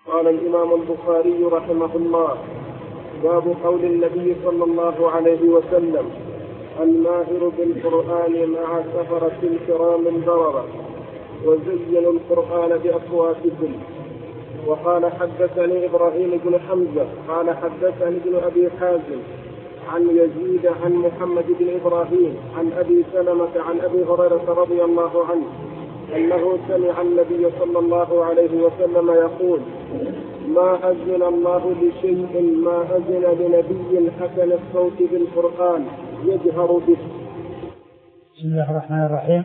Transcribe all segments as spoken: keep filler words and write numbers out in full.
قال الإمام البخاري رحمه الله: باب قول النبي صلى الله عليه وسلم: الماهر بالقرآن مع سفرة الكرام البررة وزينوا القرآن بأصواتكم. وقال: حدثني إبراهيم بن حمزة قال حدثني ابن أبي حازم عن يزيد عن محمد بن إبراهيم عن أبي سلمة عن أبي هريرة رضي الله عنه أنه سمع النبي صلى الله عليه وسلم يقول: ما أذن الله لشيء ما أذن لنبي حسن الصوت بالقرآن يجهر به. بسم الله الرحمن الرحيم.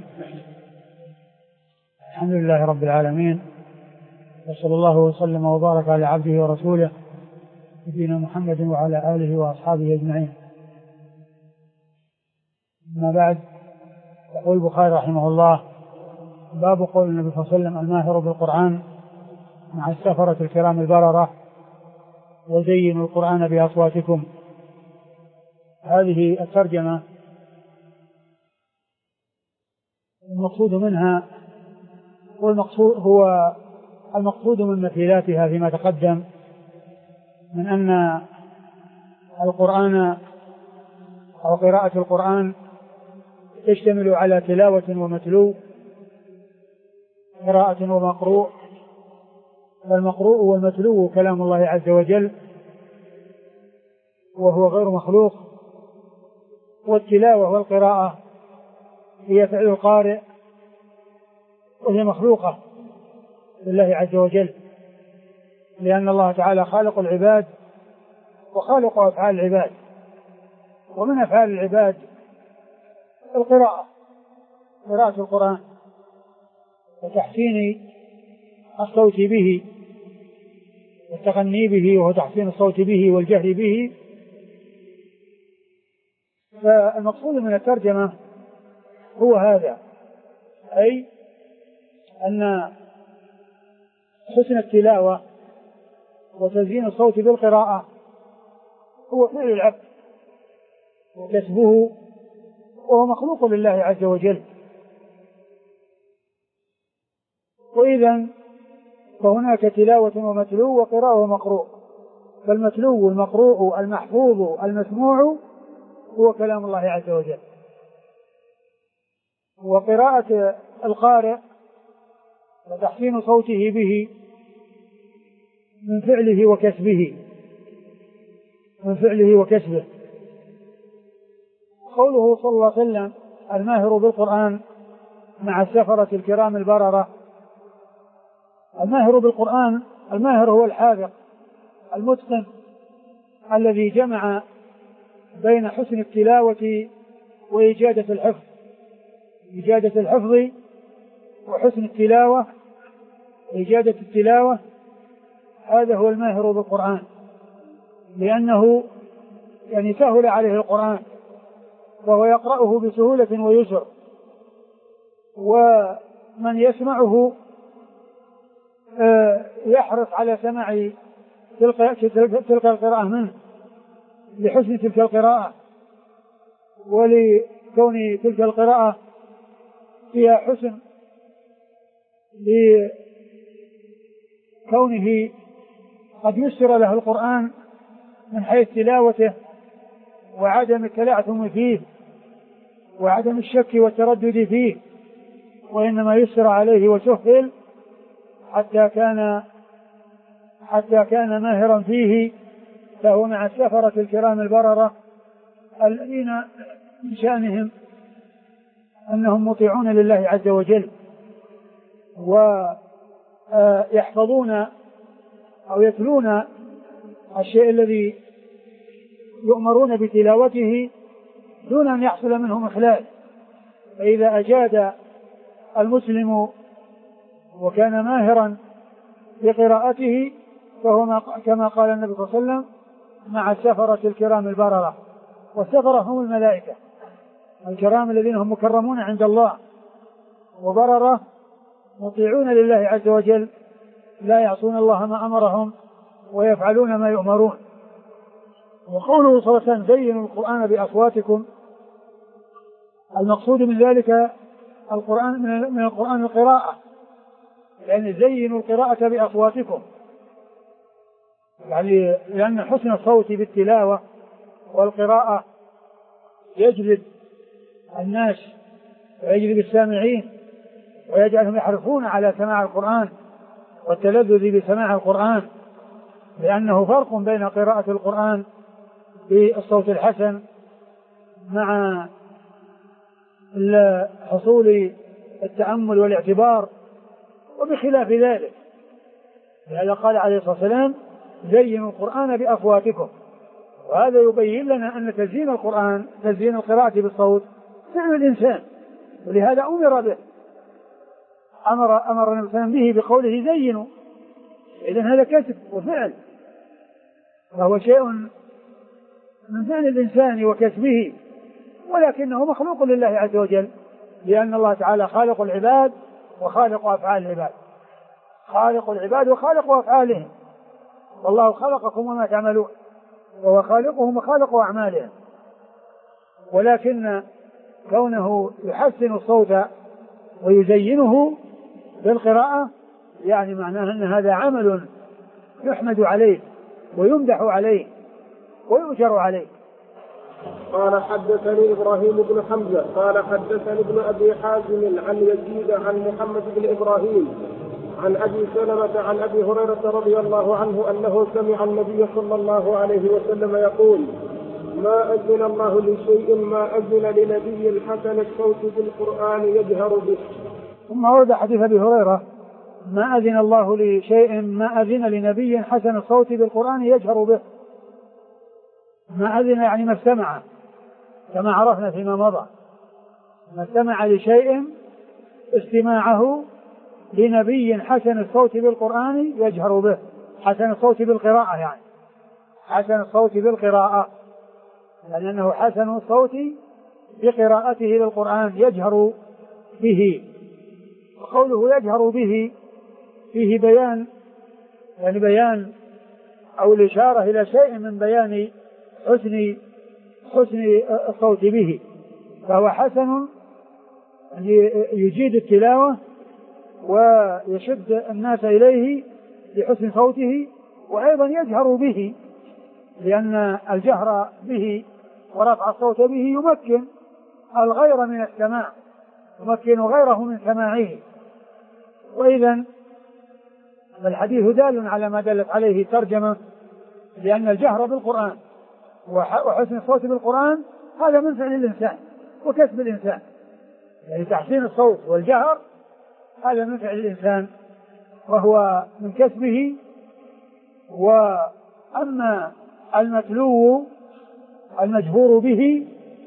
الحمد لله رب العالمين، وصلى الله وسلم وبارك على عبده ورسوله نبينا محمد وعلى آله وأصحابه أجمعين. أما بعد، يقول البخاري رحمه الله: باب قول النبي صلى الله عليه وسلم: الماهر بالقرآن مع السفرة الكرام البررة وزينوا القرآن بأصواتكم. هذه الترجمة المقصود منها والمقصود هو المقصود من مثيلاتها فيما تقدم من أن القرآن أو قراءة القرآن تشتمل على تلاوة ومتلو، قراءة ومقروء. فالمقروء والمتلو كلام الله عز وجل وهو غير مخلوق، والتلاوة والقراءة هي فعل القارئ وهي مخلوقة لله عز وجل، لأن الله تعالى خالق العباد وخالق أفعال العباد، ومن أفعال العباد القراءة، قراءة القرآن وتحسين الصوت به والتغني به وتحسين الصوت به والجهر به. فالمقصود من الترجمة هو هذا، أي أن حسن التلاوة وتزيين الصوت بالقراءة هو فعل العبد وكسبه، وهو مخلوق لله عز وجل. وإذن فهناك تلاوة ومتلو وقراءة ومقروء، فالمتلو المقروء المحفوظ المسموع هو كلام الله عز وجل، وقراءة القارئ وتحسين صوته به من فعله وكسبه من فعله وكسبه. قوله صلى الله عليه وسلم: الماهر بالقرآن مع السفرة الكرام البررة. الماهر بالقرآن، الماهر هو الحاذق المتقن الذي جمع بين حسن التلاوة وإجادة الحفظ، إجادة الحفظ وحسن التلاوة وإجادة التلاوة. هذا هو الماهر بالقرآن، لأنه يعني سهل عليه القرآن وهو يقرأه بسهولة ويسر، ومن يسمعه يحرص على سماع تلك القراءة منه لحسن تلك القراءة ولكون تلك القراءة فيها حسن، لكونه قد يسر له القرآن من حيث تلاوته وعدم التلعثم فيه وعدم الشك والتردد فيه، وإنما يسر عليه وسهل حتى كان حتى كان ماهرا فيه. فهو مع السفرة الكرام البررة الذين من شأنهم أنهم مطيعون لله عز وجل ويحفظون أو يتلون الشيء الذي يؤمرون بتلاوته دون أن يحصل منهم إخلال. فإذا أجاد المسلم وكان ماهرا بقراءته فهو كما قال النبي صلى الله عليه وسلم: مع السفرة الكرام البررة. والسفرة هم الملائكة الكرام الذين هم مكرمون عند الله، وبررة مطيعون لله عز وجل لا يعصون الله ما أمرهم ويفعلون ما يؤمرون. وقوله صلى الله عليه وسلم: زينوا القرآن بأصواتكم، المقصود من ذلك القرآن من القرآن القراءة، يعني زينوا القراءة بأصواتكم، يعني لأن حسن الصوت بالتلاوة والقراءة يجلب الناس ويجلب السامعين ويجعلهم يحرصون على سماع القرآن والتلذذ بسماع القرآن، لأنه فرق بين قراءة القرآن بالصوت الحسن مع حصول التأمل والاعتبار، وبخلاف ذلك لأن قال عليه الصلاة والسلام زينوا القرآن بأصواتكم، وهذا يبين لنا أن تزيين القرآن تزيين القراءة بالصوت فعل الإنسان، ولهذا أمر به أمر أمر النبي صلى الله عليه وسلم به بقوله زينوا، إذن هذا كسب وفعل، وهو شيء من فعل الإنسان وكسبه، ولكنه مخلوق لله عز وجل، لأن الله تعالى خالق العباد وخالق أفعال العباد، خالق العباد وخالق أفعالهم، والله خلقكم وما تعملون، وهو خالقهم وخالق أعمالهم، ولكن كونه يحسن الصوت ويزينه بالقراءة يعني معناه أن هذا عمل يحمد عليه ويمدح عليه ويؤجر عليه. قال حدثني إبراهيم بن حمزة قال حدثني ابن أبي حازم عن يزيد عن محمد بن إبراهيم عن أبي سلمة عن أبي هريرة رضي الله عنه أنه سمع النبي صلى الله عليه وسلم يقول ما أذن الله لشيء ما أذن لنبي حسن الصوت بالقرآن يجهر به. ثم ورد حديث أبي هريرة ما أذن الله لشيء ما أذن لنبي حسن الصوت بالقرآن يجهر به. ما أذن يعني ما استمع، كما عرفنا فيما مضى، ما استمع لشيء استماعه لنبي حسن الصوت بالقرآن يجهر به، حسن الصوت بالقراءة يعني حسن الصوت بالقراءة لأنه يعني حسن الصوت بقراءته للقرآن يجهر به. وقوله يجهر به فيه بيان يعني بيان أو الإشارة إلى شيء من بيان حسن حسن الصوت به، فهو حسن يجيد التلاوة ويشد الناس إليه لحسن صوته، وأيضا يجهر به لأن الجهر به ورفع الصوت به يمكن الغير من السماع، يمكن غيره من سماعه. وإذن الحديث دال على ما دلت عليه ترجمة، لأن الجهر بالقرآن وحسن الصوت بالقرآن هذا من فعل الإنسان وكسب الإنسان، يعني تحسين الصوت والجهر هذا من فعل الإنسان وهو من كسبه. وأما المتلو المجهور به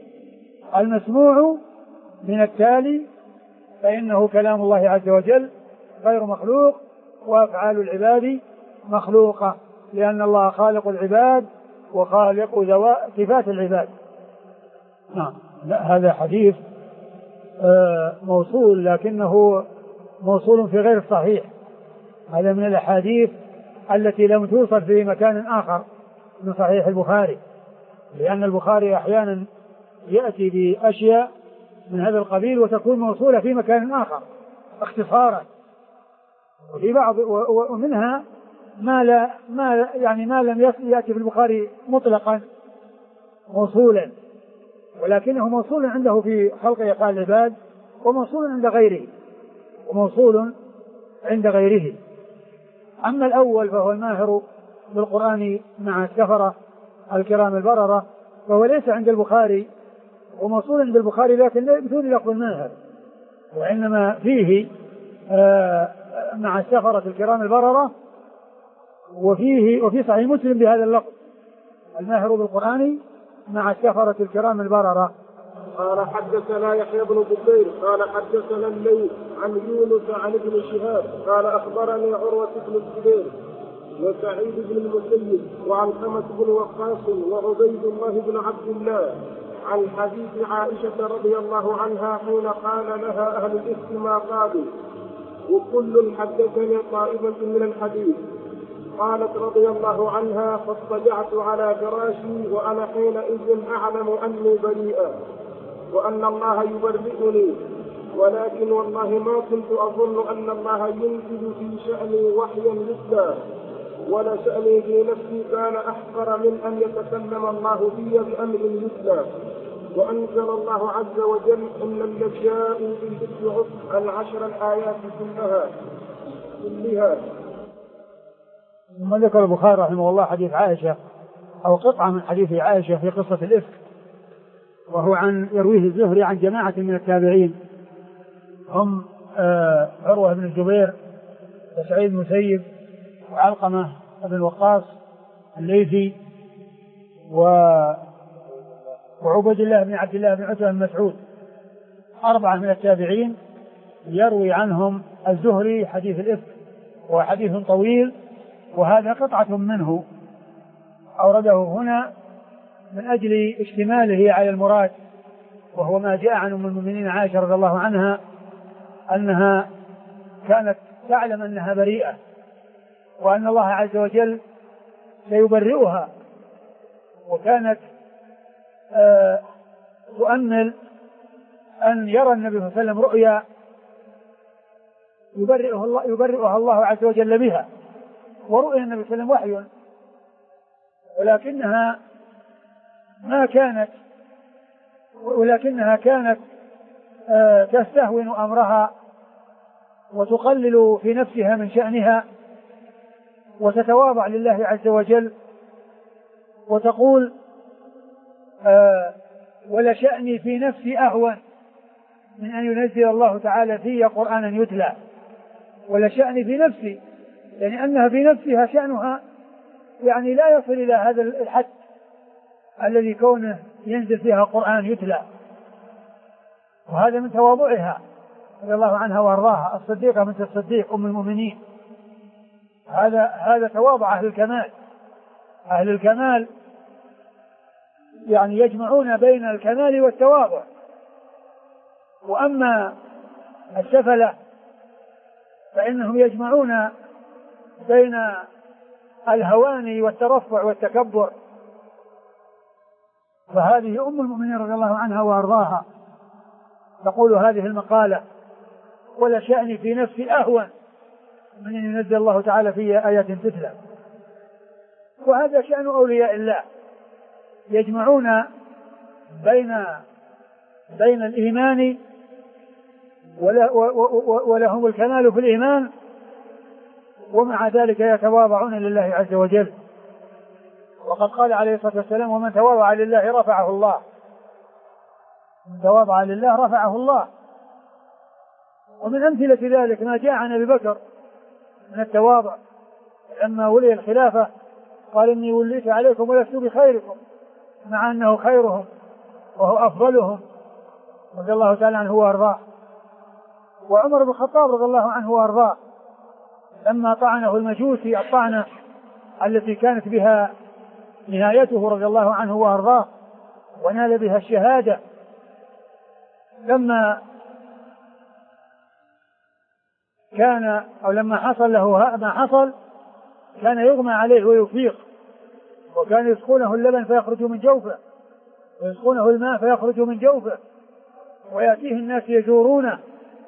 المسموع من التالي فإنه كلام الله عز وجل غير مخلوق، وأفعال العباد مخلوقة، لأن الله خالق العباد وخالق صفات العباد. نعم. لا هذا حديث آه موصول لكنه موصول في غير الصحيح، هذا من الأحاديث التي لم توصل في مكان آخر من صحيح البخاري، لأن البخاري أحيانا يأتي بأشياء من هذا القبيل وتكون موصولة في مكان آخر اختصارا، وفي بعض ومنها ما لا ما يعني ما لم يأتي في البخاري مطلقا موصولا، ولكنه موصول عنده في خلق أفعال العباد، وموصول عند غيره وموصول عند غيره. أما الأول فهو الماهر بالقرآن مع السفرة الكرام البررة، فهو ليس عند البخاري وموصول عند البخاري لكن بدون لفظ الماهر، وإنما فيه آه مع السفرة الكرام البررة، وفيه وفي صحيح مسلم بهذا اللفظ الماهر بالقرآن مع السفرة الكرام البررة. قال حدثنا يحيى بن بكير قال حدثنا الليث عن يونس عن ابن شهاب قال أخبرني عروة بن الزبير وسعيد بن المسيب وعن خمس بن وقاص وعبيد الله بن عبد الله عن حديث عائشة رضي الله عنها حين قال لها أهل الإفك ما قالوا وكل حدثني طائفة من الحديث. قالت رضي الله عنها فاضطجعت على فراشي وأنا حينئذ أعلم أني بريئة وأن الله يبرئني، ولكن والله ما كنت أظن أن الله ينزل في شأني وحيا مثله، ولشأني في نفسي كان أحقر من أن يتكلم الله في بأمر يتلى. وأنزل الله عز وجل إن الذين جاءوا بالإفك العشر الآيات كلها كلها. ثم ذكر البخاري رحمه الله حديث عائشة أو قطعة من حديث عائشة في قصة الإفك، وهو عن يرويه الزهري عن جماعة من التابعين هم آه عروة بن الزبير وسعيد بن المسيب وعلقمة بن وقاص الليثي وعبد الله بن عبد الله بن عتبة بن مسعود، أربعة من التابعين يروي عنهم الزهري حديث الإفك، وحديث طويل، وهذا قطعة منه أورده هنا من أجل اشتماله على المراد، وهو ما جاء عن أم المؤمنين عائشة رضي الله عنها أنها كانت تعلم أنها بريئة وأن الله عز وجل سيبرئها، وكانت آه تؤمل أن يرى النبي صلى الله عليه وسلم رؤيا يبرئها الله, يبرئها الله عز وجل بها، ورؤيا النبي صلى الله عليه وسلم وحي، ولكنها ما كانت ولكنها كانت آه تستهون أمرها وتقلل في نفسها من شأنها وتتواضع لله عز وجل وتقول آه ولشأني في نفسي أهون من أن ينزل الله تعالى في قرآنا يتلى. ولشأني في نفسي يعني أنها في نفسها شأنها يعني لا يصل إلى هذا الحد الذي كونه ينزل فيها قرآن يتلى، وهذا من تواضعها رضي الله عنها وارضاها، الصديقة بنت الصديق أم المؤمنين. هذا هذا تواضع أهل الكمال. أهل الكمال يعني يجمعون بين الكمال والتواضع، وأما السفلة فإنهم يجمعون بين الهوان والترفع والتكبر. فهذه أم المؤمنين رضي الله عنها وارضاها تقول هذه المقالة: ولشأني في نفسي أهون من أن ينزل الله تعالى في آيات تتلى. وهذا شأن أولياء الله، يجمعون بين بين الإيمان ولهم الكمال في الإيمان، ومع ذلك يتواضعون لله عز وجل. وقد قال عليه الصلاة والسلام: ومن تواضع لله رفعه الله. من تواضع لله رفعه الله. ومن أمثلة ذلك ما جاء عن أبي بكر من التواضع لما ولي الخلافة قال: إني وليت عليكم ولست بخيركم، مع أنه خيرهم وهو أفضلهم رضي الله تعالى عنه وأرضاه. وعمر بن الخطاب رضي الله عنه وأرضاه لما طعنه المجوسي الطعنة التي كانت بها نهايته رضي الله عنه وأرضاه ونال بها الشهادة، لما كان أو لما حصل له ما حصل كان يغمى عليه ويفيق، وكان يسقونه اللبن فيخرج من جوفه ويسقونه الماء فيخرج من جوفه، ويأتيه الناس يزورونه.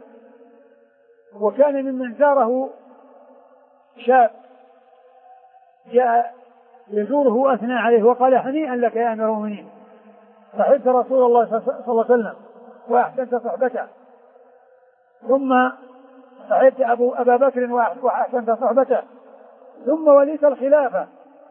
وكان ممن زاره شاب جاء يزوره وأثنى عليه وقال: هنيئا لك يا أمير المؤمنين، صحبت رسول الله صلى الله عليه وسلم وأحسنت صحبته، ثم صحبت أبو أبا بكر وأحسنت صحبته، ثم وليت الخلافة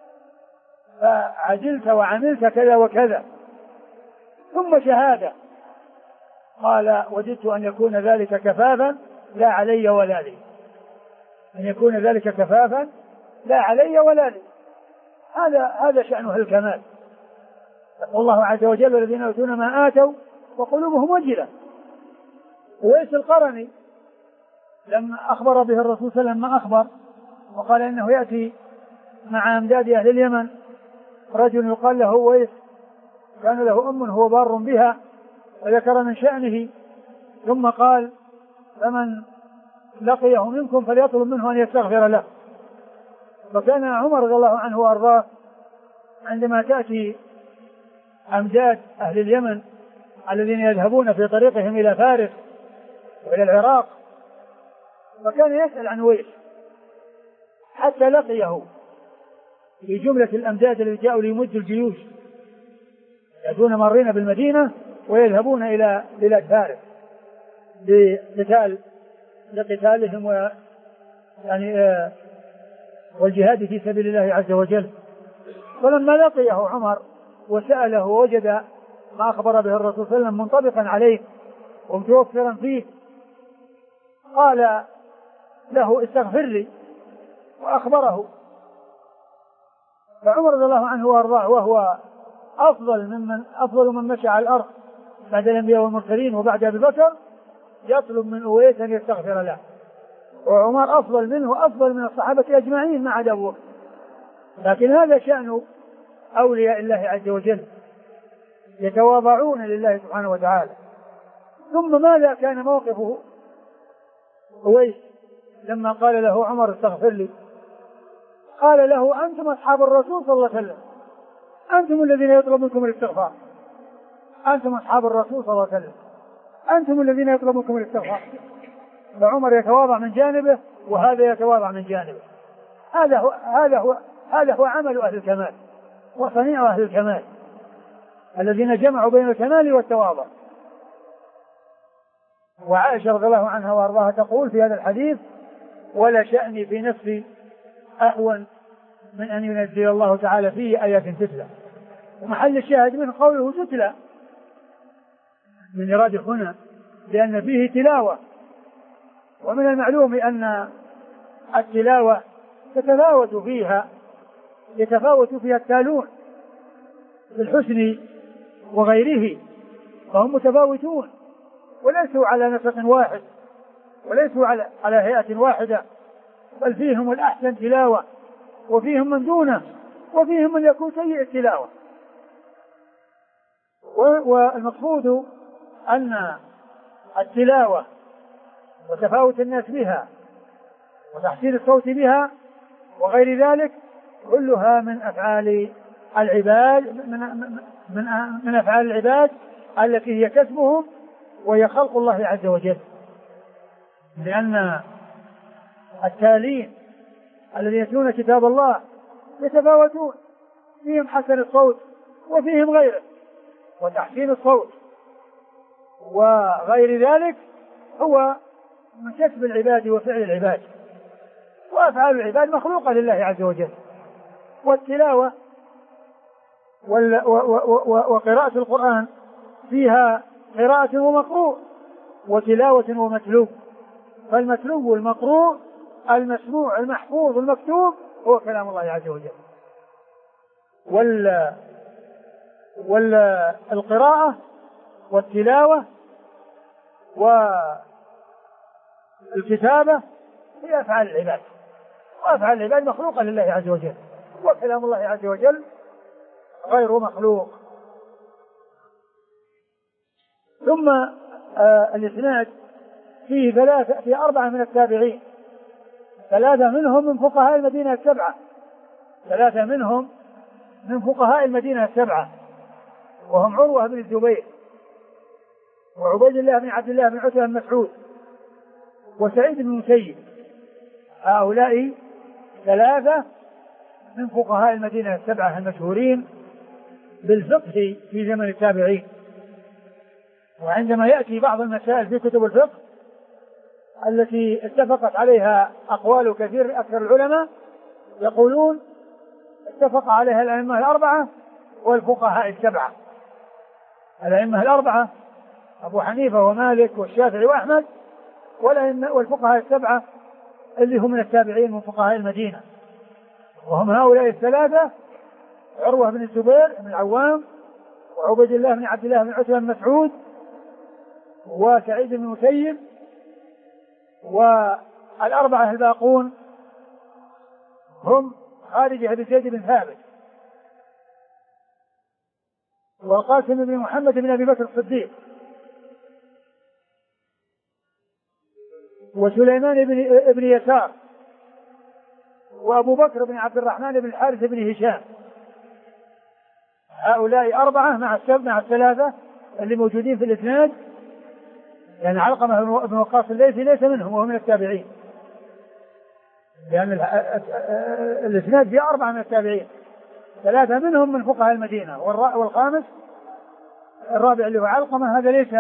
فعجلت وعملت كذا وكذا، ثم شهادة. قال: وجدت أن يكون ذلك كفافا لا علي ولا لي، أن يكون ذلك كفافا لا علي ولا لي. هذا هذا شأنه الكمال. يقول الله عز وجل: والذين يؤتون ما آتوا وقلوبهم وجلة. ويس القرني لما أخبر به الرسول صلى الله عليه وسلم ما أخبر وقال إنه يأتي مع أمداد أهل اليمن رجل يقال له ويس، كان له أم هو بار بها، وذكر من شأنه، ثم قال: فمن لقيه منكم فليطلب منه أن يستغفر له. فكان عمر رضي الله عنه وأرضاه عندما تأتي أمداد أهل اليمن الذين يذهبون في طريقهم إلى فارس وإلى العراق، فكان يسأل عن ويس حتى لقيه في جملة الأمداد الذين جاءوا ليمدوا الجيوش، يأتون مارين بالمدينة ويذهبون إلى بلاد فارس لقتال لقتالهم و يعني آه والجهاد في سبيل الله عز وجل. فلما لقيه عمر وسأله وجد ما أخبر به الرسول صلى الله عليه وسلم منطبقا عليه ومتوفرا فيه، قال له استغفر لي وأخبره. فعمر رضي الله عنه وارضاه وهو أفضل ممن أفضل من مشى على الأرض بعد الأنبياء والمرسلين وبعد أبي بكر يطلب من أويس أن يستغفر له، وعمر أفضل منه وأفضل من الصحابة أجمعين ما عدا أبو بكر، لكن هذا شأن أولياء الله عز وجل يتواضعون لله سبحانه وتعالى. ثم ماذا كان موقفه أويس لما قال له عمر استغفر لي؟ قال له أنتم أصحاب الرسول صلى الله عليه وسلم، أنتم الذين يطلب منكم الاستغفار، أنتم أصحاب الرسول صلى الله عليه وسلم، أنتم الذين يطلب منكم الاستغفار. فعمر يتواضع من جانبه وهذا يتواضع من جانبه. هذا هو هذا هو هذا هو عمل أهل الكمال وصنيع أهل الكمال الذين جمعوا بين الكمال والتواضع. وعائشة رضي الله عنها وارضاها تقول في هذا الحديث: ولا شأني في نفسي أهون من أن ينزل الله تعالى فيه آيات تتلى. ومحل الشاهد من قوله تتلى من إراد هنا لأن فيه تلاوة، ومن المعلوم أن التلاوة تتفاوت فيها يتفاوت فيها التالون بالحسن وغيره، فهم متفاوتون وليسوا على نسق واحد وليسوا على على هيئة واحدة، بل فيهم الأحسن تلاوة وفيهم من دونه وفيهم من يكون سيء التلاوة. والمقصود أن التلاوة وتفاوت الناس بها وتحسين الصوت بها وغير ذلك كلها من أفعال العباد من, من, من أفعال العباد التي هي كسبهم وهي خلق الله عز وجل. لأن التالين الذين يتلون كتاب الله يتفاوتون، فيهم حسن الصوت وفيهم غيره، وتحسين الصوت وغير ذلك هو من كسب العباد وفعل العباد، وأفعال العباد مخلوقة لله عز وجل. والتلاوة وقراءة القرآن فيها قراءة ومقروء وتلاوة ومتلو، فالمتلو والمقروء المسموع المحفوظ المكتوب هو كلام الله عز وجل. وال والقراءة والتلاوة والكتابة هي أفعال العباد، وأفعال العباد مخلوقة لله عز وجل، وكلام الله عز وجل غير مخلوق. ثم آه الإسناد فيه ثلاثة في أربعة من التابعين، ثلاثة منهم من فقهاء المدينة السبعة ثلاثة منهم من فقهاء المدينة السبعة وهم عروة بن الزبير وعبيد الله بن عبد الله بن عتبة بن مسعود وسعيد بن المسيب. هؤلاء ثلاثة من فقهاء المدينة السبعة المشهورين بالفقه في زمن التابعين. وعندما يأتي بعض المسائل في كتب الفقه التي اتفقت عليها أقوال كثير أكثر العلماء يقولون اتفق عليها الأئمة الأربعة والفقهاء السبعة. الأئمة الأربعة أبو حنيفة ومالك والشافعي وأحمد، والفقهاء السبعة اللي هم من التابعين من فقهاء المدينة، وهم هؤلاء الثلاثة: عروة بن الزبير بن العوام وعبيد الله بن عبد الله بن عتبة بن مسعود وسعيد بن المسيب. والأربعة الباقون هم خارجة بن زيد بن ثابت والقاسم بن محمد بن أبي بكر الصديق وسليمان بن ابن يسار وأبو بكر بن عبد الرحمن بن الحارث بن هشام. هؤلاء أربعة مع السبع مع الثلاثة اللي موجودين في الإسناد، يعني علقمة بن وقاص الليثي ليس منهم وهو من التابعين. لأن الإسناد فيه أربعة من التابعين، ثلاثة منهم من فقهاء المدينة، والخامس الرابع اللي هو علقمة هذا ليس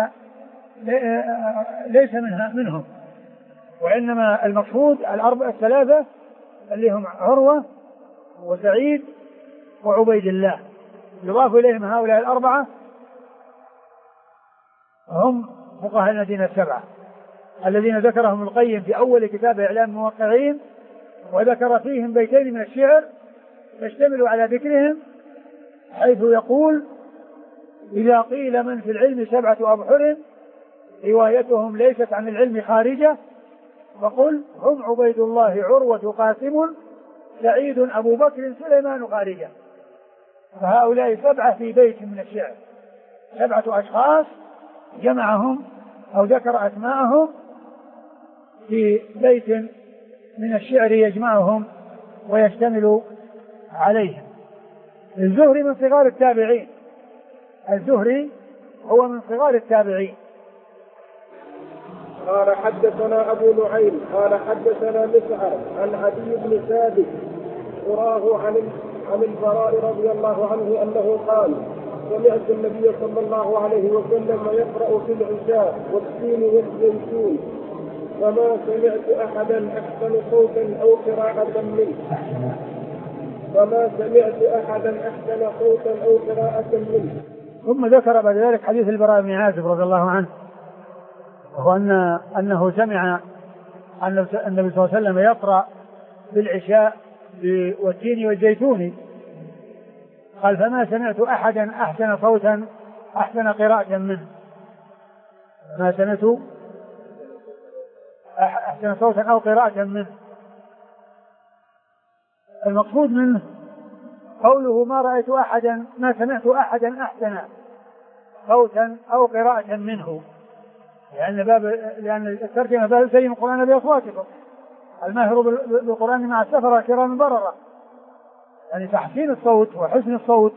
ليس منها منهم، وإنما المقصود الأربعة الثلاثة اللي هم عروة وسعيد وعبيد الله، يضاف إليهم هؤلاء الأربعة هم فقهاء المدينة السبعة الذين ذكرهم القيم في أول كتاب إعلام الموقعين، وذكر فيهم بيتين من الشعر يشتمل على ذكرهم، حيث يقول: إذا قيل من في العلم سبعة أبحر روايتهم ليست عن العلم خارجة، فقل هم عبيد الله عروة قاسم سعيد أبو بكر سليمان خارجة. فهؤلاء سبعة في بيت من الشعر، سبعة أشخاص جمعهم أو ذكر أسماءهم في بيت من الشعر يجمعهم ويشتمل عليهم. الزهري من صغار التابعين، الزهري هو من صغار التابعين. قال حدثنا أبو نعيم قال حدثنا مسعر عن عدي بن ثابت قراه عن عن البراء رضي الله عنه أنه قال: سمعت النبي صلى الله عليه وسلم يقرأ في العشاء والتين والزيتون، فما سمعت أحدا أحسن صوتا أو قراءة منه فما سمعت أحدا أحسن صوتا أو قراءة منه. ثم ذكر بعد ذلك حديث البراء بن عازب رضي الله عنه، وهو أن أنه سمع أن النبي صلى الله عليه وسلم يقرأ في العشاء والتين والزيتون، قال: فما سمعت أحدا أحسن صوتا أحسن قراءة منه ما سمعت أحسن صوتا أو قراءة منه. المقصود منه قوله: ما رأيت أحدا ما سمعت أحدا أحسن صوتا أو قراءة منه، لأن باب لأن الترجمة باب سلم القرآن بأصواتكم، الماهر بالقرآن مع السفر كرام بررة، يعني تحسين الصوت وحسن الصوت،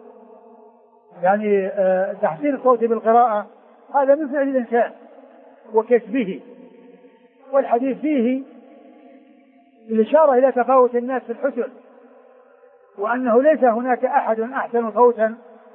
يعني تحسين الصوت بالقراءة هذا من فعل الإنسان وكسبه. والحديث فيه الإشارة إلى تفاوت الناس في الحسن، وأنه ليس هناك أحد أحسن صوتا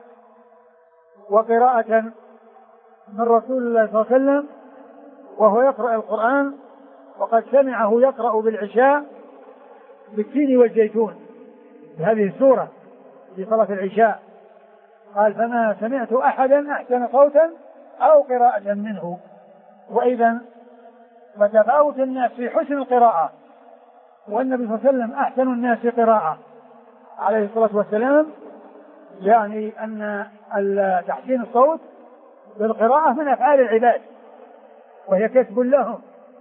وقراءة من رسول الله صلى الله عليه وسلم وهو يقرأ القرآن، وقد سمعه يقرأ بالعشاء بالتين والزيتون بهذه السورة في صلاة العشاء. قال: فما سمعت أحدا أحسن صوتا أو قراءة منه. وإذا فتفاوت الناس في حسن القراءة، والنبي صلى الله عليه وسلم أحسن الناس قراءة عليه الصلاة والسلام، يعني أن تحسين الصوت بالقراءة من أفعال العباد وهي كسب لهم،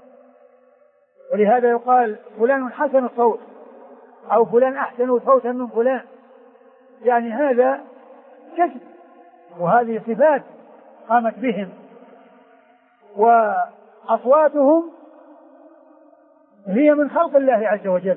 ولهذا يقال فلان حسن الصوت أو فلان أحسن صوتا من فلان، يعني هذا كسب، وهذه صفات قامت بهم، وأصواتهم هي من خلق الله عز وجل،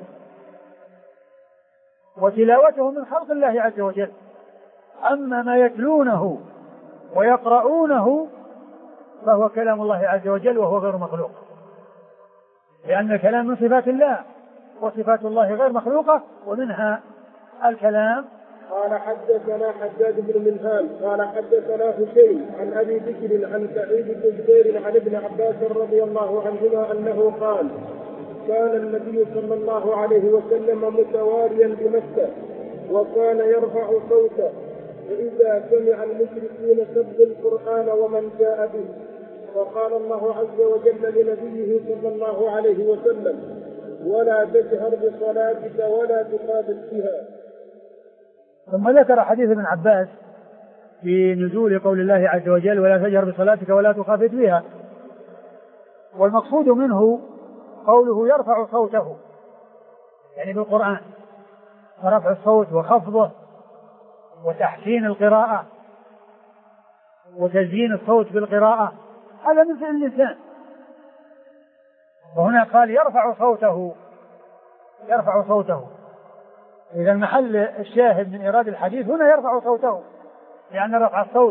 وتلاوتهم من خلق الله عز وجل. أما ما يتلونه ويقرؤونه فهو كلام الله عز وجل وهو غير مخلوق، لأن الكلام من صفات الله، وصفات الله غير مخلوقة، ومنها الكلام. قال حدثنا حجاج بن منهال قال حدثنا هشيم عن أبي بكر عن سعيد بن جبير عن ابن عباس رضي الله عنهما أنه قال: كان النبي صلى الله عليه وسلم متواريا بمكة، وكان يرفع صوته، وإذا سمع المشركين سب القرآن ومن جاء به، فقال الله عز وجل لنبيه صلى الله عليه وسلم: ولا تجهر بصلاتك ولا تخافت بها. ثم ذكر حديث ابن عباس في نزول قول الله عز وجل: ولا تجهر بصلاتك ولا تخافت بها. والمقصود منه قوله يرفع صوته، يعني بالقرآن، فرفع الصوت وخفضه وتحسين القراءة وتزيين الصوت بالقراءة هذا من فعل الإنسان. وهنا قال يرفع صوته، يرفع صوته، إذا المحل الشاهد من إيراد الحديث هنا يرفع صوته، لأن رفع الصوت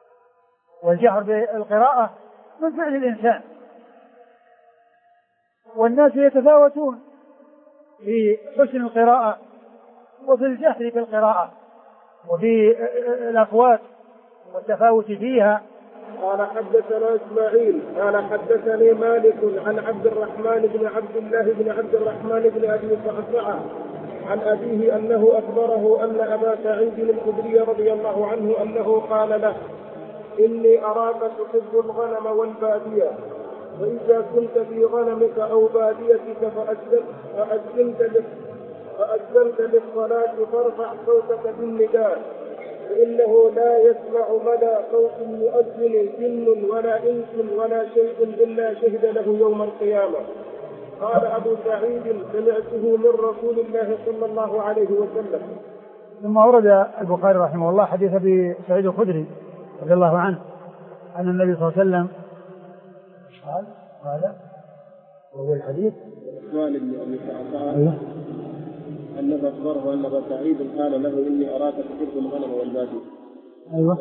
والجهر بالقراءة من فعل الإنسان. والناس يتفاوتون في حسن القراءة وفي الجهر بالقراءة وفي الأصوات والتفاوت فيها. قال حدثنا إسماعيل قال حدثني مالك عن عبد الرحمن بن عبد الله بن عبد الرحمن بن أبي صعصعة عن أبيه أنه أخبره أن أبا سعيد الخدري رضي الله عنه أنه قال له إني أراك تحب الغنم والبادية، وإذا كنت في غنمك أو باديتك فأذنت فأذنت للصلاة فارفع صوتك بالنداء، فإنه لا يسمع مدى صوت المؤذن جن ولا إنس ولا شيء إلا شهد له يوم القيامة. قال أبو سعيد سمعته من رسول الله صلى الله عليه وسلم. ثم ورد البخاري رحمه الله حديث أبي سعيد الخدري رضي الله عنه أن النبي صلى الله عليه وسلم قال هذا وهو الحديث قال ابن أبي صعصعة أنه أخبره أن أبا سعيد قال له إني أراك تحب الغنم والبادية. أيوة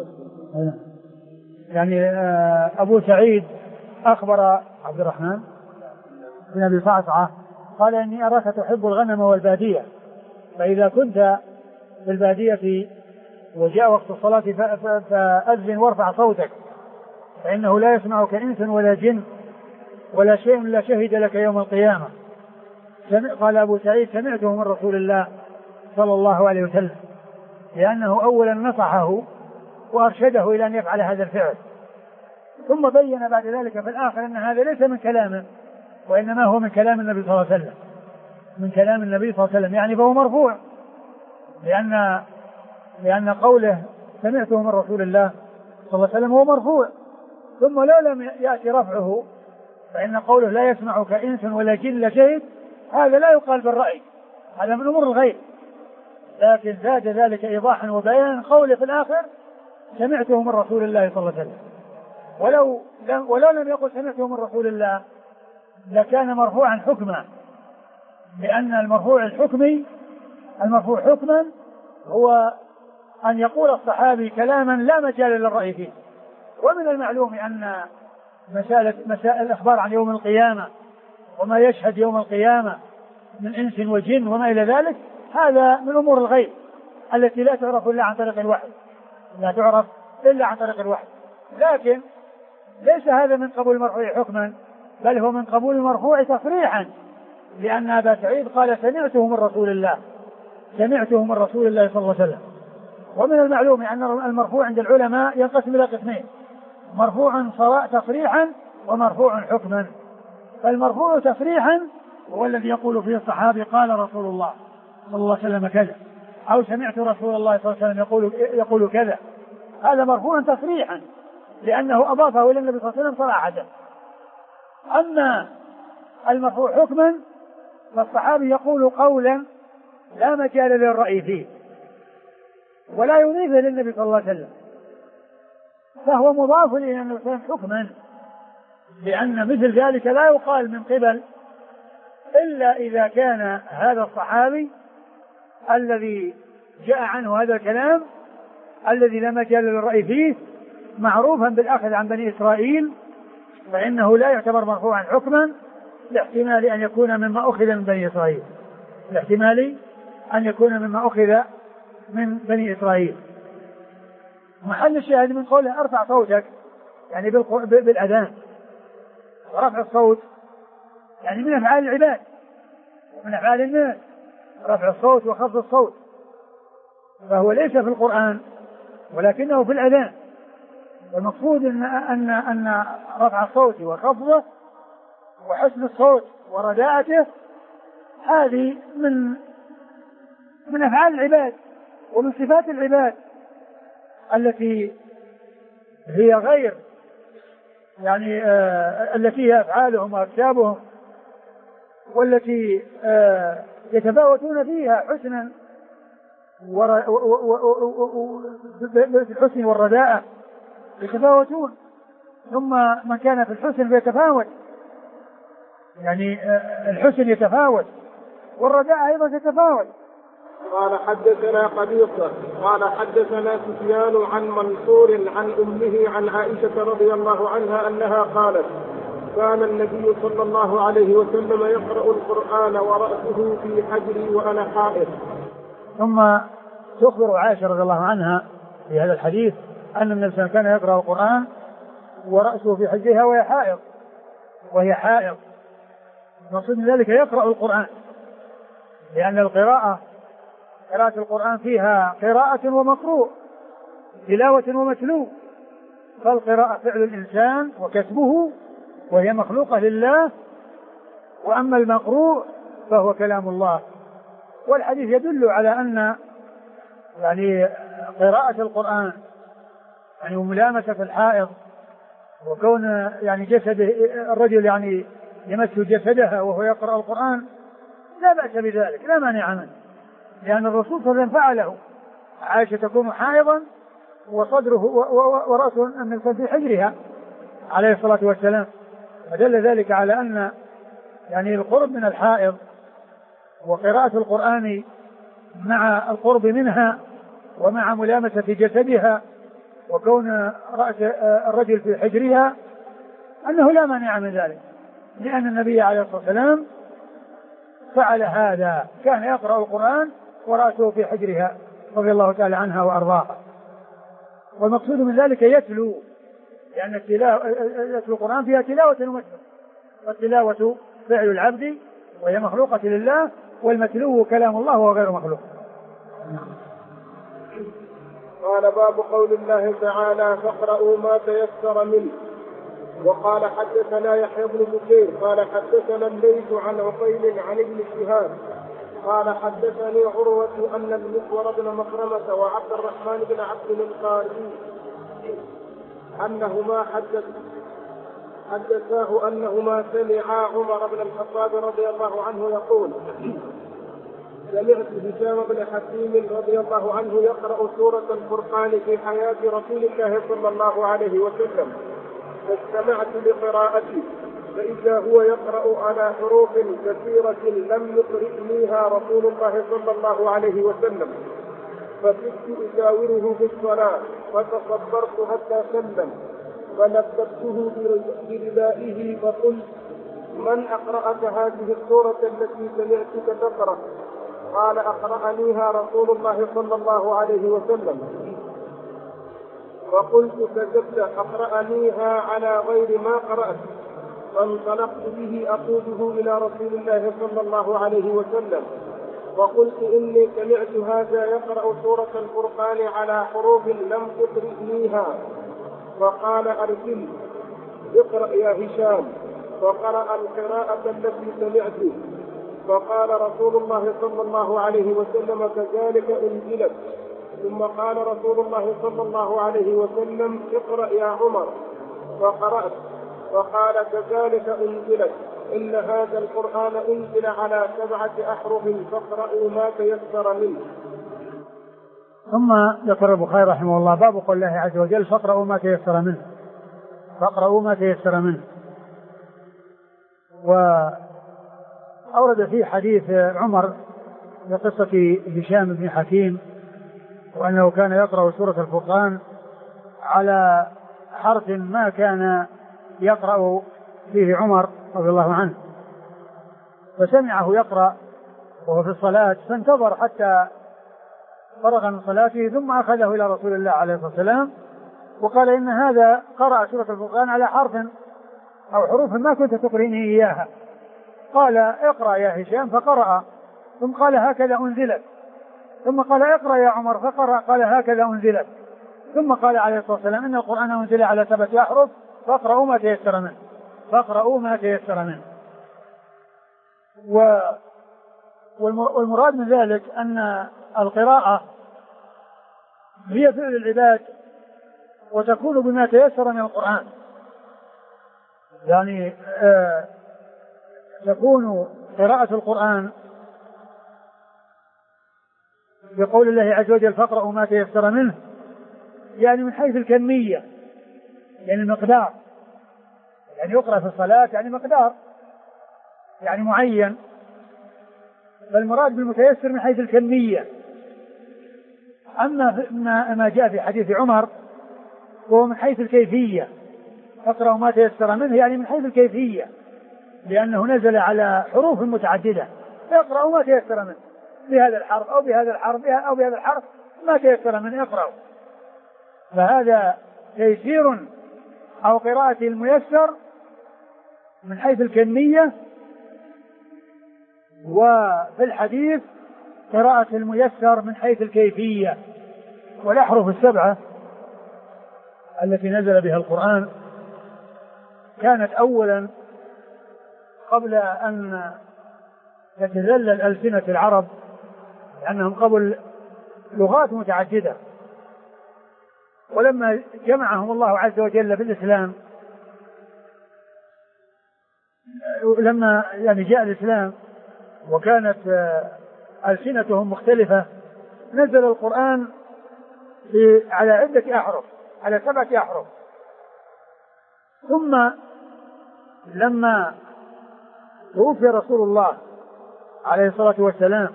يعني أبو سعيد أخبر عبد الرحمن بن أبي صعصعة قال إني أراك تحب الغنم والبادية، فإذا كنت في البادية وجاء وقت الصلاة فأذن وارفع صوتك فإنه لا يسمعك إنس ولا جن ولا شيء إلا شهد لك يوم القيامة. قال أبو سعيد سمعته من رسول الله صلى الله عليه وسلم، لأنه أولا نصحه وأرشده إلى أن يفعل هذا الفعل، ثم بين بعد ذلك في الآخر أن هذا ليس من كلامه وإنما هو من كلام النبي صلى الله عليه وسلم، من كلام النبي صلى الله عليه وسلم، يعني فهو مرفوع، لأن لأن قوله سمعته من رسول الله صلى الله عليه وسلم هو مرفوع، ثم لو لم يأتي رفعه فإن قوله لا يسمعك إنس ولا جن ولا شيء هذا لا يقال بالرأي، هذا من أمور الغيب، لكن زاد ذلك إيضاحا وبيانا قوله في الآخر سمعته من رسول الله صلى الله عليه وسلم. ولو لم, ولو لم يقل سمعته من رسول الله لكان مرفوعا حكما، لأن المرفوع الحكمي المرفوع حكما هو أن يقول الصحابي كلاما لا مجال للرأي فيه. ومن المعلوم أن مسائل, مسائل الأخبار عن يوم القيامة وما يشهد يوم القيامة من إنس وجن وما إلى ذلك هذا من أمور الغيب التي لا تعرف إلا عن طريق الوحي، لا تعرف إلا عن طريق الوحي، لكن ليس هذا من قبول المرفوع حكما، بل هو من قبول المرفوع تصريحا، لأن أبا سعيد قال سمعته من رسول الله سمعته من رسول الله صلى الله عليه وسلم. ومن المعلوم أن المرفوع عند العلماء ينقسم إلى قسمين، مرفوع تصريحا ومرفوع حكما. فالمرفوع تصريحا هو الذي يقول فيه الصحابي قال رسول الله صلى الله عليه وسلم كذا، أو سمعت رسول الله صلى الله عليه وسلم يقول, يقول كذا، هذا مرفوع تصريحا لأنه أضافه إلى النبي صلى الله عليه وسلم صراحة. أما المرفوع حكما فالصحابي يقول قولا لا مجال للرأي فيه ولا يضيفه للنبي صلى الله عليه وسلم، فهو مضاف إلى النبي صلى الله عليه وسلم حكما، لأن مثل ذلك لا يقال من قبل إلا إذا كان هذا الصحابي الذي جاء عنه هذا الكلام الذي لا مجال للرأي فيه معروفا بالأخذ عن بني إسرائيل، فإنه لا يعتبر مرفوعا حكما لاحتمال أن يكون مما أخذ من بني إسرائيل لاحتمال أن يكون مما أخذ من بني إسرائيل. محل الشاهد من قوله أرفع صوتك يعني بالأذان، ورفع الصوت يعني من أفعال العباد ومن أفعال الناس، رفع الصوت وخفض الصوت، فهو ليس في القرآن ولكنه في الأذان. والمقصود أن, أن, أن رفع الصوت وخفضه وحسن الصوت ورداءته هذه من من أفعال العباد ومن صفات العباد التي هي غير يعني آه التي هي أفعالهم وأكتابهم، والتي آه يتفاوتون فيها حسنا بالحسن والرداءة يتفاوتون، ثم من كان في الحسن فيتفاوت، يعني آه الحسن يتفاوت والرداءة أيضا تتفاوت. قال حدثنا قبيصة قال حدثنا سفيان عن منصور عن أمه عن عائشة رضي الله عنها أنها قالت كان النبي صلى الله عليه وسلم يقرأ القرآن ورأسه في حجري وأنا حائض. ثم تخبر عائشة رضي الله عنها في هذا الحديث أن النبي صلى الله عليه وسلم كان يقرأ القرآن ورأسه في حجرها وهي حائض وهي حائض المقصود من ذلك يقرأ القرآن، لأن القراءة قراءة القرآن فيها قراءة ومقروء، تلاوة ومتلو. فالقراءة فعل الإنسان وكتبه وهي مخلوقة لله، وأما المقروء فهو كلام الله. والحديث يدل على أن يعني قراءة القرآن يعني وملامسة الحائض وكون يعني جسده الرجل يعني يمس جسدها وهو يقرأ القرآن لا بأس بذلك، لا مانع منه، لأن الرسول صلى الله عليه وسلم فعله. عائشة تكون حائضا وصدره ورأسه من في حجرها عليه الصلاة والسلام، فدل ذلك على أن يعني القرب من الحائض وقراءة القرآن مع القرب منها ومع ملامسة جسدها وكون رأس الرجل في حجرها أنه لا مانع من ذلك، لأن النبي عليه الصلاة والسلام فعل هذا، كان يقرأ القرآن ورأسه في حجرها رضي الله تعالى عنها وأرضاها. والمقصود من ذلك يتلو، لأن التلاوة يتلو القرآن فيها تلاوة ومتلو، والتلاوة فعل العبد وهي مخلوقة لله، والمتلو كلام الله وغير مخلوق. قال باب قول الله تعالى فاقرؤوا ما تيسر منه. وقال حدثنا يحيى بن بكير قال حدثنا الليث عن عقيل عن ابن شهاب قال حدثني عروة أن المسور بن مخرمة وعبد الرحمن بن عبد القاري أنهما حدث حدثاه أنهما سمعا عمر بن الخطاب رضي الله عنه يقول سمعت هشام بن حكيم رضي الله عنه يقرأ سورة الفرقان في حياة رسول الله صلى الله عليه وسلم، فاستمعت لقراءته فإذا هو يقرأ على حروف كثيرة لم يقرئنيها رسول الله صلى الله عليه وسلم، فكنت أجاوره في الصلاة فتصبرت حتى سلم فنبذته بردائه فقلت من أقرأك هذه السورة التي سمعتك تقرأ؟ قال أقرأنيها رسول الله صلى الله عليه وسلم. فقلت كذبت، أقرأنيها على غير ما قرأت. فانطلقت به أقوده إلى رسول الله صلى الله عليه وسلم وقلت إني سمعت هذا يقرأ سورة الفرقان على حروف لم تقرئنيها. فقال أرسل اقرأ يا هشام، فقرأ القراءة التي سمعت. فقال رسول الله صلى الله عليه وسلم كذلك أنزلت. ثم قال رسول الله صلى الله عليه وسلم اقرأ يا عمر، فقرأت. فقال كذلك أنزلت، إن هذا القرآن أنزل على سبعة أحرف فاقرأوا ما تيسر منه. ثم ذكر البخاري رحمه الله باب قول الله عز وجل فاقرأوا ما تيسر منه، فاقرأوا ما تيسر منه. وأورد فيه حديث عمر بقصة هشام بن حكيم وأنه كان يقرأ سورة الفرقان على حرف ما كان يقرأ فيه عمر رضي الله عنه، فسمعه يقرأ وهو في الصلاة فانتظر حتى فرغ من صلاته ثم أخذه إلى رسول الله عليه الصلاة والسلام وقال إن هذا قرأ سورة الفرقان على حرف أو حروف ما كنت تقرئني إياها. قال اقرأ يا هشام، فقرأ. ثم قال هكذا أنزلت. ثم قال اقرأ يا عمر، فقرأ. قال هكذا أنزلت. ثم قال عليه الصلاة والسلام إن القرآن أنزل على سبعة أحرف فاقرأوا ما تيسر منه، فاقرأوا ما تيسر منه. و والمراد من ذلك أن القراءة هي فعل العباد وتكون بما تيسر من القرآن، يعني آه تكون قراءة القرآن بقول الله عز وجل فاقرأوا ما تيسر منه، يعني من حيث الكمية، يعني المقدار، يعني يقرأ في الصلاة يعني مقدار يعني معين، فالمراد بالمتيسر من حيث الكمية. أما ما جاء في حديث عمر وهو من حيث الكيفية، اقرأوا ما تيسر منه يعني من حيث الكيفية، لأنه نزل على حروف متعددة، اقرأوا ما تيسر منه بهذا الحرف أو بهذا الحرف أو بهذا الحرف ما تيسر منه اقرأوا. فهذا تيسير أو قراءة الميسر من حيث الكمية، وفي الحديث قراءة الميسر من حيث الكيفية. والأحرف السبعة التي نزل بها القرآن كانت أولا قبل أن تتذلل ألسنة العرب، لأنهم قبل لغات متعددة، ولما جمعهم الله عز وجل بالإسلام، لما يعني جاء الإسلام وكانت ألسنتهم مختلفة، نزل القرآن على عدة أحرف، على سبعة أحرف. ثم لما توفي رسول الله عليه الصلاة والسلام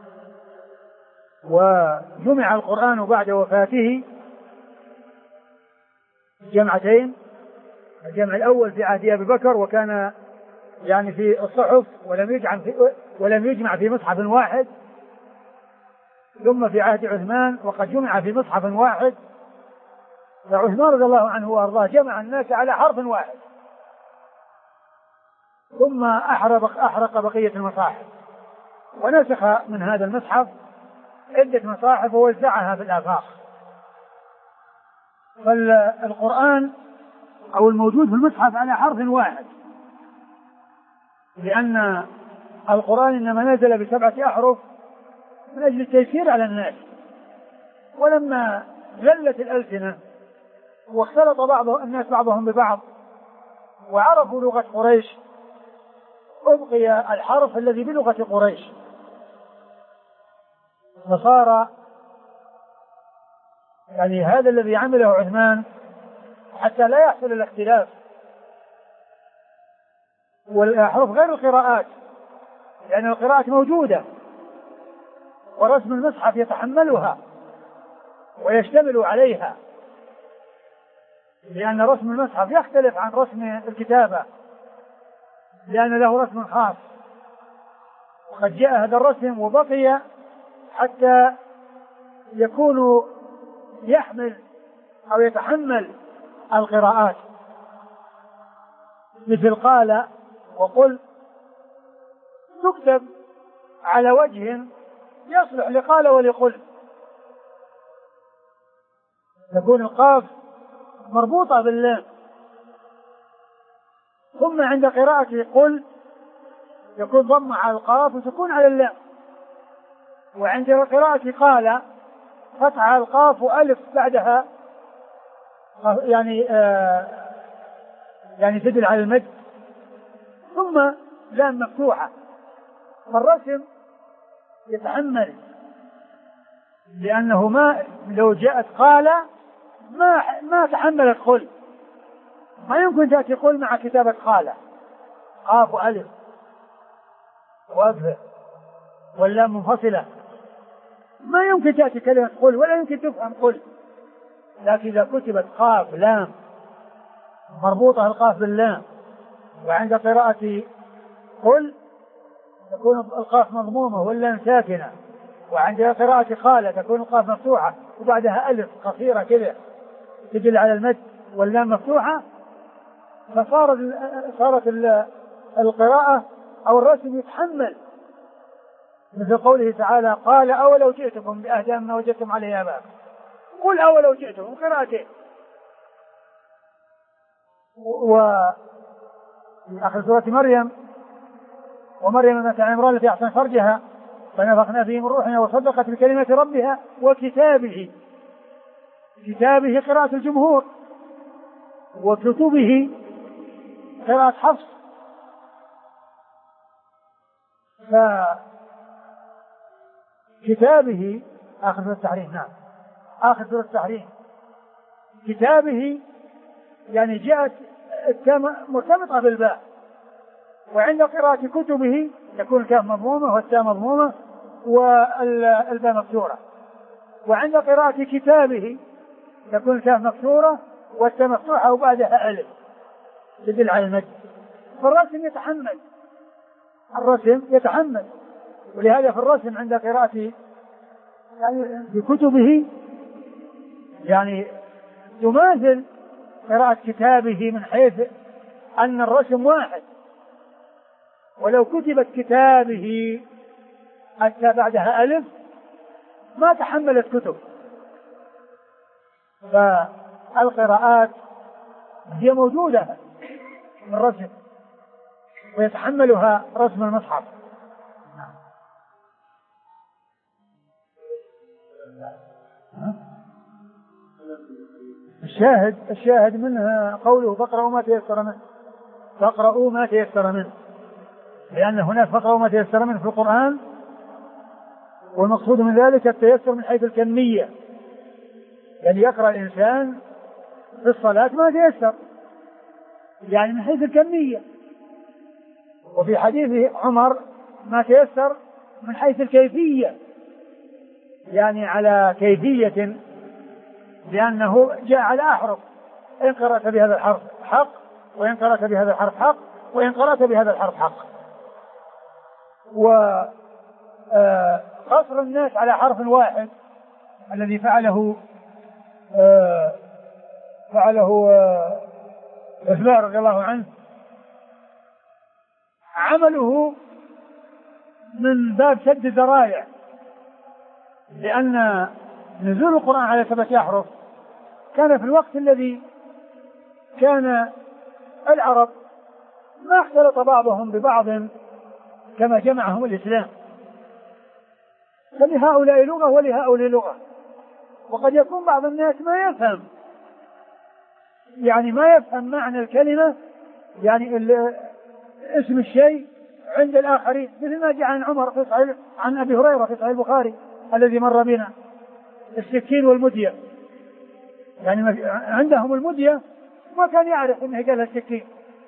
وجمع القرآن بعد وفاته جمعتين، الجمع الأول في عهد أبي بكر وكان يعني في الصحف ولم يجمع في ولم يجمع في مصحف واحد، ثم في عهد عثمان وقد جمع في مصحف واحد، فعثمان رضي الله عنه وارضاه جمع الناس على حرف واحد، ثم احرق احرق بقيه المصاحف ونسخ من هذا المصحف عده مصاحف ووزعها في الافاق. فالقرآن او الموجود في المصحف على حرف واحد، لأن القرآن إنما نزل بسبعة أحرف من أجل التيسير على الناس. ولما زلت الألسنة واختلط بعض الناس بعضهم ببعض وعرفوا لغة قريش، أبقي الحرف الذي بلغة قريش، فصار يعني هذا الذي عمله عثمان حتى لا يحصل الاختلاف. والأحرف غير القراءات، لأن يعني القراءات موجودة ورسم المصحف يتحملها ويشتمل عليها، لأن رسم المصحف يختلف عن رسم الكتابة، لأن له رسم خاص، وقد جاء هذا الرسم وبقي حتى يكون يحمل أو يتحمل القراءات، مثل قال وقل تكتب على وجه يصلح لقال ولقل، تكون القاف مربوطة باللام. ثم عند قراءة قل يكون ضم على القاف وتكون على اللام. وعند قراءة قال فتح على القاف وألف بعدها يعني آه يعني تدل على المد، ثم لام مفتوحة. فالرسم يتحمل، لأنه ما لو جاءت قال ما ما تحملت قل، ما يمكن تأتي قل مع كتابة قال، قاف وألف وألف واللام منفصلة، ما يمكن تأتي كلمة قل ولا يمكن تفهم قل. لكن إذا كتبت قاف لام مربوطة القاف باللام، وعند قراءة قل تكون القاف مضمومة واللام ساكنة، وعند قراءة قال تكون القاف مفتوحة وبعدها ألف قصيرة كذا تدل على المد واللام مفتوحة، فصارت صارت القراءة أو الرسم يتحمل، مثل قوله تعالى قال أولو جئتكم بأهدى مما وجدتم عليه آباءكم، قل أولو جئتكم قراءتين. وفي آخر سورة مريم ومريم ابنة عمران التي أحسنت فرجها فنفخنا فيه من روحنا وصدقت بكلمات ربها وكتابه، كتابه قراءة الجمهور، وكتبه قراءة حفص. فكتابه آخر سورة التحريم، نعم آخر سورة التحريم كتابه يعني جاءت التاء مرتبطة بالباء، وعند قراءة كتبه تكون الكاف مضمومة والتاء مضمومة والباء مكسورة، وعند قراءة كتابه تكون الكاف مكسورة والتاء مفتوحة وبعدها ألف. تدل على المد. فالرسم يتحمل الرسم يتحمل ولهذا في الرسم عند قراءة يعني بكتبه يعني تماثل قراءة كتابه من حيث أن الرسم واحد، ولو كتبت كتابه أتى بعدها ألف ما تحملت كتب. فالقراءات هي موجودة من الرسم ويتحملها رسم المصحف. الشاهد الشاهد منها قوله فاقرأوا ما تيسر منه، فاقرأوا ما تيسر منه، لأن هناك فاقرأوا ما تيسر منه في القرآن، والمقصود من ذلك التيسر من حيث الكمية، يعني يقرأ الإنسان في الصلاة ما تيسر يعني من حيث الكمية. وفي حديث عمر ما تيسر من حيث الكيفية، يعني على كيفية، لأنه جاء على أحرف، إن قرأت بهذا الحرف حق، وإن قرأت بهذا الحرف حق، وإن قرأت بهذا الحرف حق. وقصر الناس على حرف واحد الذي فعله فعله عثمان رضي الله عنه عمله من باب سد الذرائع، لأن نزول القرآن على سبعة أحرف كان في الوقت الذي كان العرب ما اختلط بعضهم ببعض كما جمعهم الإسلام، فلهؤلاء لغة ولهؤلاء لغة، وقد يكون بعض الناس ما يفهم يعني ما يفهم معنى الكلمة، يعني اسم الشيء عند الآخرين، مثل ما جاء عن عمر في صحيح عن أبي هريرة في صحيح البخاري الذي مر بنا، السكين والمدية، يعني عندهم المدية ما كان يعرف انه قال السكين،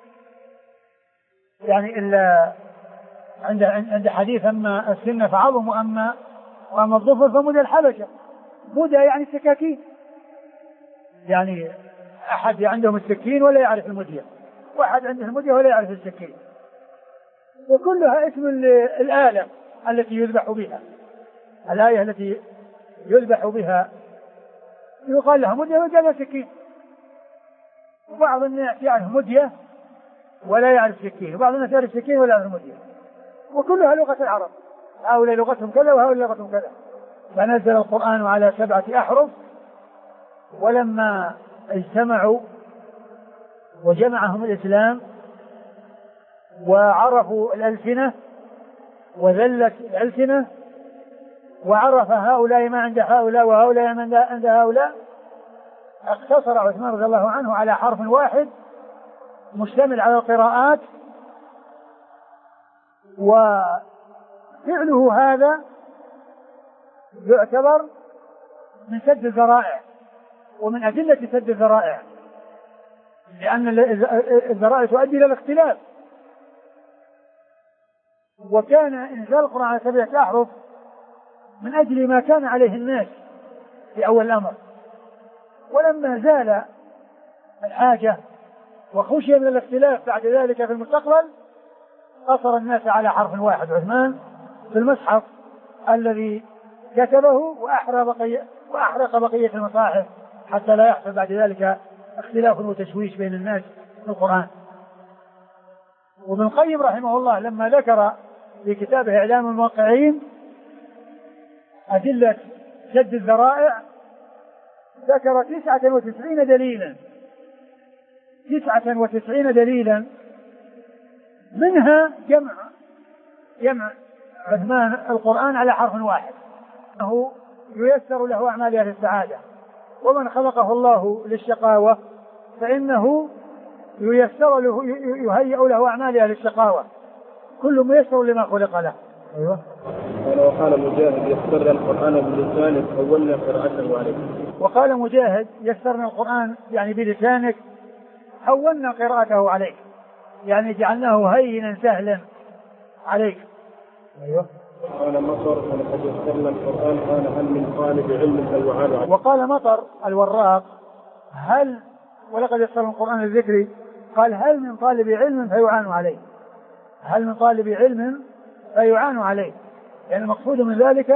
يعني إلا عند عند حديث أما السن فعظم وأما وأما الظفر فمدى الحبشة، مدى يعني السكاكين، يعني أحد عندهم السكين ولا يعرف المدية، واحد عنده المدية ولا يعرف السكين، وكلها اسم الآلة التي يذبح بها، الآية التي يذبح بها يقال لها مدية ويقال لها سكين. وبعض الناس يعرف مدية ولا يعرف سكين، وبعض الناس يعرف سكين ولا يعرف مدية، وكلها لغة العرب، هؤلاء لغتهم كذا وهؤلاء لغتهم كذا. فنزل القرآن على سبعة أحرف، ولما اجتمعوا وجمعهم الإسلام وعرفوا الألسنة وذلت الألسنة وعرف هؤلاء ما عند هؤلاء وهؤلاء ما عند هؤلاء، اقتصر عثمان رضي الله عنه على حرف واحد مشتمل على القراءات، وفعله هذا يعتبر من سد الذرائع ومن أدلة سد الذرائع، لأن الذرائع تؤدي إلى الاختلاف. وكان إنزال القرآن على سبعة أحرف من أجل ما كان عليه الناس في أول الأمر، ولما زال الحاجة وخشي من الاختلاف بعد ذلك في المستقبل قصر الناس على حرف واحد عثمان في المصحف الذي كتبه، وأحرق بقية, وأحرق بقية المصاحف حتى لا يحصل بعد ذلك اختلاف وتشويش بين الناس في القرآن. وابن القيم رحمه الله لما ذكر في كتابه إعلام الموقعين أدلة سد الذرائع ذكر تسعة وتسعين دليلا تسعة وتسعين دليلا منها جمع جمع عثمان القرآن على حرف واحد، أنه ييسر له أعمال أهل السعادة، ومن خلقه الله للشقاوة فإنه ييسر له يهيئ له أعمال أهل الشقاوة، كل ميسر لما خلق له. أيوة. وقال مجاهد يسرنا القرآن بلسانك أولنا قراءته عليك. وقال مجاهد يسرنا القرآن يعني بلسانك حولنا قراءته عليك، يعني جعلناه هينا سهلا عليك. أيوة. قال مطر ولقد يسرنا القرآن قال هل من طالب علم فليعان. وقال مطر الوراق هل ولقد يسرنا القرآن الذكري قال هل من طالب علم فيعان عليه، هل من طالب علم فيعان عليه، يعني المقصود من ذلك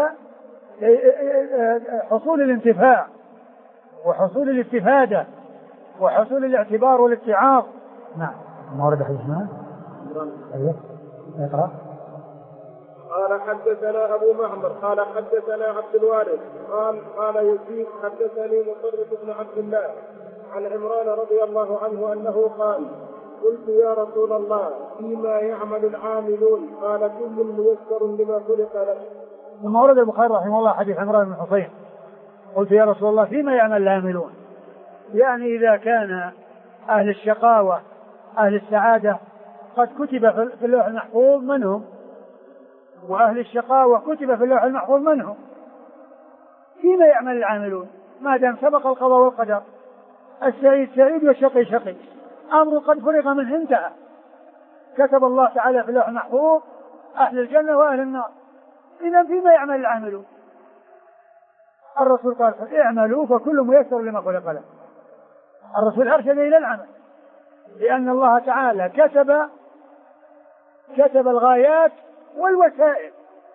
حصول الانتفاع وحصول الاستفادة وحصول الاعتبار والاتعاظ. نعم. ما ورد حديث ما أيوه اقرأ. قال حدثنا أبو معمر قال حدثنا عبد الوارث قال قال يزيد حدثني مصرف بن عبد الله عن عمران رضي الله عنه أنه قال قلت يا رسول الله فيما يعمل العاملون؟ قال كل ميسر لما خلق له. ثم ورد البخاري رحمه الله حديث عمران بن حصين قلت يا رسول الله فيما يعمل العاملون، يعني إذا كان أهل الشقاوة أهل السعادة قد كتب في اللوح المحفوظ من هم، وأهل الشقاوة كتب في اللوح المحفوظ من هم، فيما يعمل العاملون ما دام سبق القضاء والقدر، السعيد سعيد والشقي شقي، أمر قد فرغ منه انتهى، كتب الله تعالى في اللوح المحفوظ أهل الجنة وأهل النار، إذا فيما يعمل العاملون. الرسول قال اعملوا فكل ميسر لما خلق له. الرسول أرشد إلى العمل لأن الله تعالى كتب كتب الغايات والوسائل،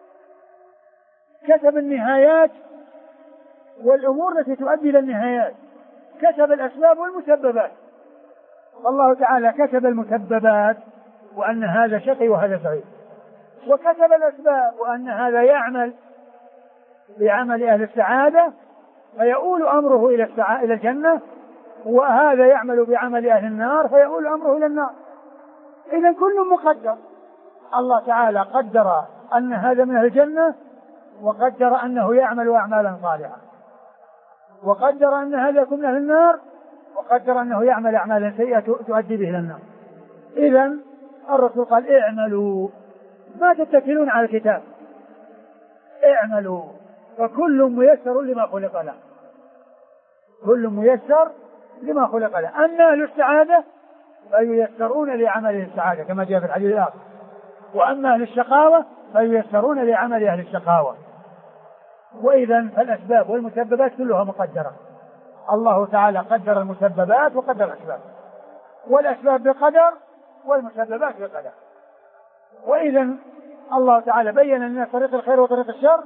كتب النهايات والأمور التي تؤدي إلى النهايات، كتب الأسباب والمسببات. الله تعالى كتب المسببات وأن هذا شقي وهذا سعيد، وكتب الأسباب وأن هذا يعمل بعمل أهل السعادة فيؤول أمره إلى السعادة إلى الجنة، وهذا يعمل بعمل أهل النار فيؤول أمره إلى النار. إذا كل مقدر، الله تعالى قدر أن هذا من أهل الجنة وقدر أنه يعمل أعمالا صالحة، وقدر أن هذا يكون من أهل النار وقدر أنه يعمل أعمالا سيئة تؤدي به إلى النار. إذا الرسول قال اعملوا ما تتكلون على الكتاب، اعملوا فكل ميسر لما خلق له، كل ميسر لما خلق له. أما أهل السعادة فييسرون لعمل السعادة كما جاء في الحديث الآخر، وأما أهل الشقاوة فييسرون لعمل أهل الشقاوة. وإذا فالأسباب والمسببات كلها مقدرة، الله تعالى قدر المسببات وقدر الأسباب، والأسباب بقدر والمسببات بقدر. وإذا الله تعالى بين لنا طريق الخير وطريق الشر،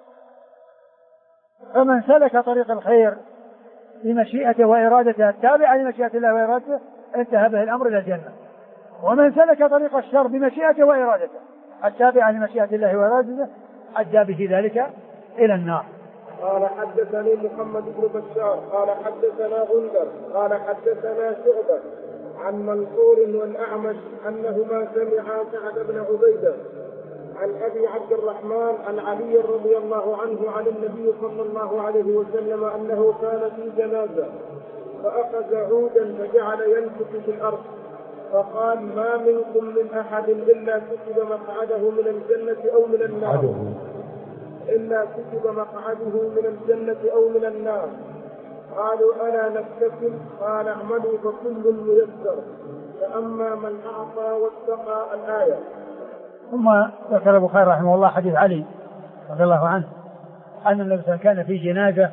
فمن سلك طريق الخير بمشيئته وإرادته التابعة لمشيئة الله وإرادته انتهى به الأمر إلى الجنة، ومن سلك طريق الشر بمشيئته وإرادته التابعة لمشيئة الله وإرادته أدى به ذلك إلى النار. قال حدثني محمد بن بشار قال حدثنا غندر قال حدثنا شعبة عن منصور والأعمش أنهما سمعا سعد بن عبيدة عن أبي عبد الرحمن عن علي رضي الله عنه عن النبي صلى الله عليه وسلم أنه كان في جنازة فأخذ عودا فجعل ينفث في الأرض فقال ما منكم من أحد إلا كتب مقعده من الجنة أو من النار إلا كتب مقعده من الجنة أو من النار. قالوا ألا نكتفل؟ قال اعملوا فكل ميسر فأما من أعطى واتقى. الآية. ثم ذكر البخاري رحمه الله حديث علي رضي الله عنه أن النبي صلى الله عليه وسلم كان في جنازة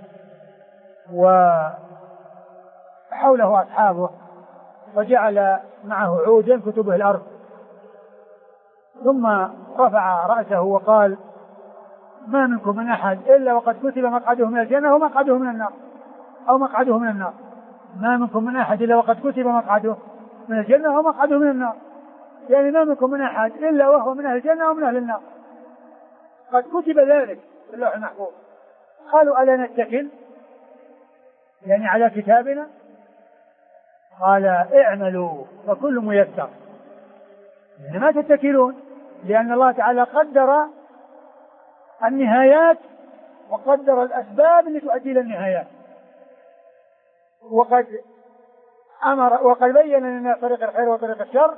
وحوله أصحابه فجعل معه عود ينكت به الأرض، ثم رفع رأسه وقال ما منكم من أحد إلا وقد كتب مقعده من الجنة ومقعده من النار أو مقعده من النار، ما منكم من أحد إلا وقد كتب مقعده من الجنة ومقعده من النار، يعني ما منكم من أحد إلا وهو من أهل الجنة ومن أهل النار، قد كتب ذلك في اللوح المحفوظ. قالوا ألا نتكل يعني على كتابنا؟ قال اعملوا فكل ميسر، يعني ما تتكلون، لأن الله تعالى قدر النهايات وقدر الأسباب التي تؤدي إلى النهايات، وقد أمر وقد بين لنا طريق الخير وطريق الشر،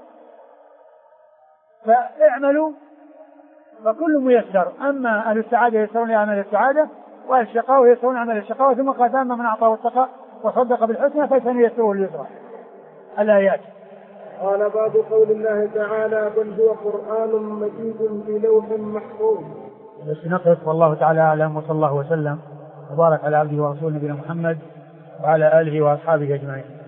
فاعملوا فكل ميسر. أما أهل السعادة يسرون لعمل السعادة وأهل الشقاوة يسرون عمل الشقاوة، ثم قال أما من أعطى واتقى وصدق بالحسنى فسنيسره لليسرى. الآيات. قال باب قول الله تعالى بل هو قرآن مجيد في لوح محفوظ. بس نقف، والله تعالى أعلم، وصلى الله وسلم وبارك على عبده ورسوله نبينا محمد وعلى آله وأصحابه أجمعين.